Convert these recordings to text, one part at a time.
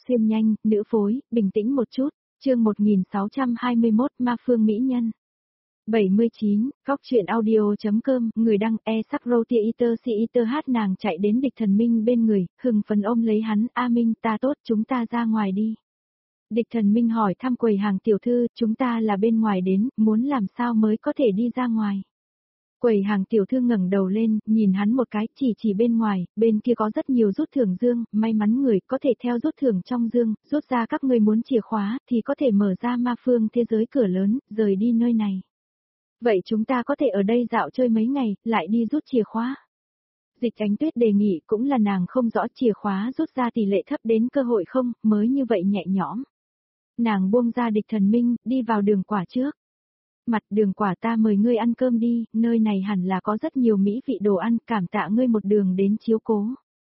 Xuyên nhanh, nữ phối, bình tĩnh một chút, chương 1621 Ma Phương Mỹ Nhân. 79, góc chuyện audio.com, người đăng sắc rotia iter si iter hát nàng chạy đến địch thần minh bên người, hừng phấn ôm lấy hắn, A Minh ta tốt chúng ta ra ngoài đi. Địch thần minh hỏi thăm quầy hàng tiểu thư, chúng ta là bên ngoài đến, muốn làm sao mới có thể đi ra ngoài. Quầy hàng tiểu thư ngẩng đầu lên, nhìn hắn một cái, chỉ bên ngoài, bên kia có rất nhiều rút thưởng dương, may mắn người có thể theo rút thưởng trong dương, rút ra các ngươi muốn chìa khóa, thì có thể mở ra ma phương thế giới cửa lớn, rời đi nơi này. Vậy chúng ta có thể ở đây dạo chơi mấy ngày, lại đi rút chìa khóa. Dịch Ánh Tuyết đề nghị cũng là nàng không rõ chìa khóa rút ra tỷ lệ thấp đến cơ hội không, mới như vậy nhẹ nhõm. Nàng buông ra địch thần minh, đi vào đường quả trước. Mặt đường quả ta mời ngươi ăn cơm đi, nơi này hẳn là có rất nhiều mỹ vị đồ ăn, cảm tạ ngươi một đường đến chiếu cố.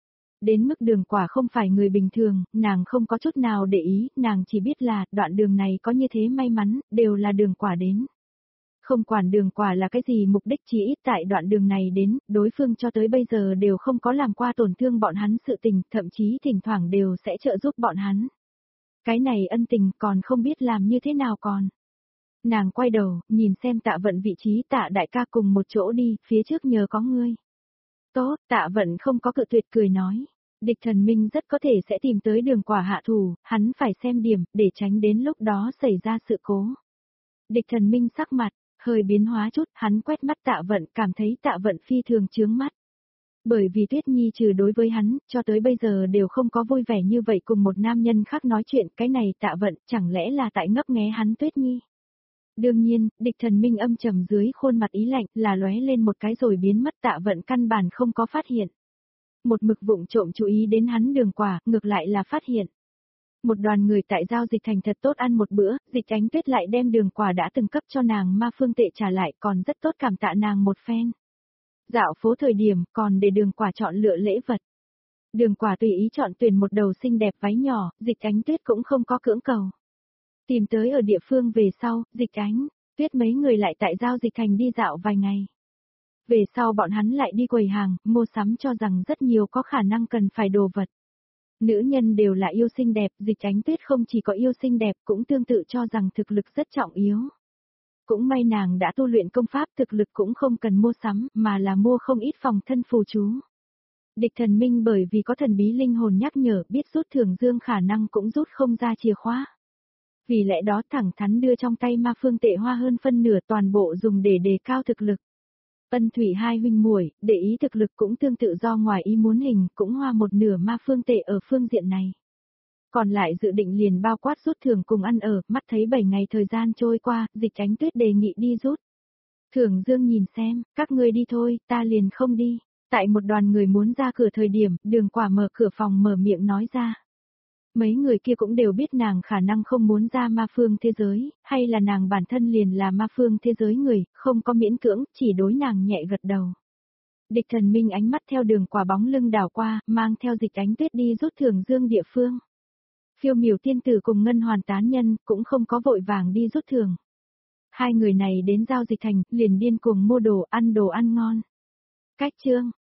Đến mức đường quả không phải người bình thường, nàng không có chút nào để ý, nàng chỉ biết là đoạn đường này có như thế may mắn, đều là đường quả đến. Không quản đường quả là cái gì mục đích chỉ ít tại đoạn đường này đến, đối phương cho tới bây giờ đều không có làm qua tổn thương bọn hắn sự tình, thậm chí thỉnh thoảng đều sẽ trợ giúp bọn hắn. Cái này ân tình còn không biết làm như thế nào còn. Nàng quay đầu, nhìn xem Tạ Vận vị trí Tạ đại ca cùng một chỗ đi, phía trước nhờ có ngươi. Tốt, Tạ Vận không có cự tuyệt cười nói. Địch thần minh rất có thể sẽ tìm tới đường quả hạ thủ, hắn phải xem điểm, để tránh đến lúc đó xảy ra sự cố. Địch thần minh sắc mặt, hơi biến hóa chút, hắn quét mắt Tạ Vận, cảm thấy Tạ Vận phi thường chướng mắt. Bởi vì Tuyết Nhi trừ đối với hắn, cho tới bây giờ đều không có vui vẻ như vậy cùng một nam nhân khác nói chuyện, cái này Tạ Vận chẳng lẽ là tại ngấp nghé hắn Tuyết Nhi. Đương nhiên, địch thần minh âm trầm dưới khuôn mặt ý lạnh là lóe lên một cái rồi biến mất Tạ Vận căn bản không có phát hiện. Một mực vụng trộm chú ý đến hắn đường quả, ngược lại là phát hiện. Một đoàn người tại giao dịch thành thật tốt ăn một bữa, Dịch Ánh Tuyết lại đem đường quả đã từng cấp cho nàng ma phương tệ trả lại còn rất tốt cảm tạ nàng một phen. Dạo phố thời điểm còn để đường quả chọn lựa lễ vật. Đường quả tùy ý chọn tuyển một đầu xinh đẹp váy nhỏ, Dịch Ánh Tuyết cũng không có cưỡng cầu. Tìm tới ở địa phương về sau, Dịch Ánh Tuyết mấy người lại tại giao dịch thành đi dạo vài ngày. Về sau bọn hắn lại đi quầy hàng, mua sắm cho rằng rất nhiều có khả năng cần phải đồ vật. Nữ nhân đều là yêu xinh đẹp, Dịch Ánh Tuyết không chỉ có yêu xinh đẹp cũng tương tự cho rằng thực lực rất trọng yếu. Cũng may nàng đã tu luyện công pháp thực lực cũng không cần mua sắm mà là mua không ít phòng thân phù chú. Địch thần minh bởi vì có thần bí linh hồn nhắc nhở biết rút thưởng dương khả năng cũng rút không ra chìa khóa. Vì lẽ đó thẳng thắn đưa trong tay ma phương tệ hoa hơn phân nửa toàn bộ dùng để đề cao thực lực. Ân thủy hai huynh muội để ý thực lực cũng tương tự do ngoài ý muốn hình cũng hoa một nửa ma phương tệ ở phương diện này. Còn lại dự định liền bao quát rút thưởng cùng ăn ở, mắt thấy 7 ngày thời gian trôi qua, Dịch Ánh Tuyết đề nghị đi rút. Thưởng Dương nhìn xem, các ngươi đi thôi, ta liền không đi. Tại một đoàn người muốn ra cửa thời điểm, đường quả mở cửa phòng mở miệng nói ra. Mấy người kia cũng đều biết nàng khả năng không muốn ra ma phương thế giới, hay là nàng bản thân liền là ma phương thế giới người, không có miễn cưỡng, chỉ đối nàng nhẹ gật đầu. Địch thần minh ánh mắt theo đường quả bóng lưng đảo qua, mang theo Dịch Ánh Tuyết đi rút thưởng Dương địa phương. Phiêu miểu tiên tử cùng ngân hoàn tán nhân, cũng không có vội vàng đi rút thưởng. Hai người này đến giao dịch thành, liền điên cuồng mua đồ ăn ngon. Cách chương,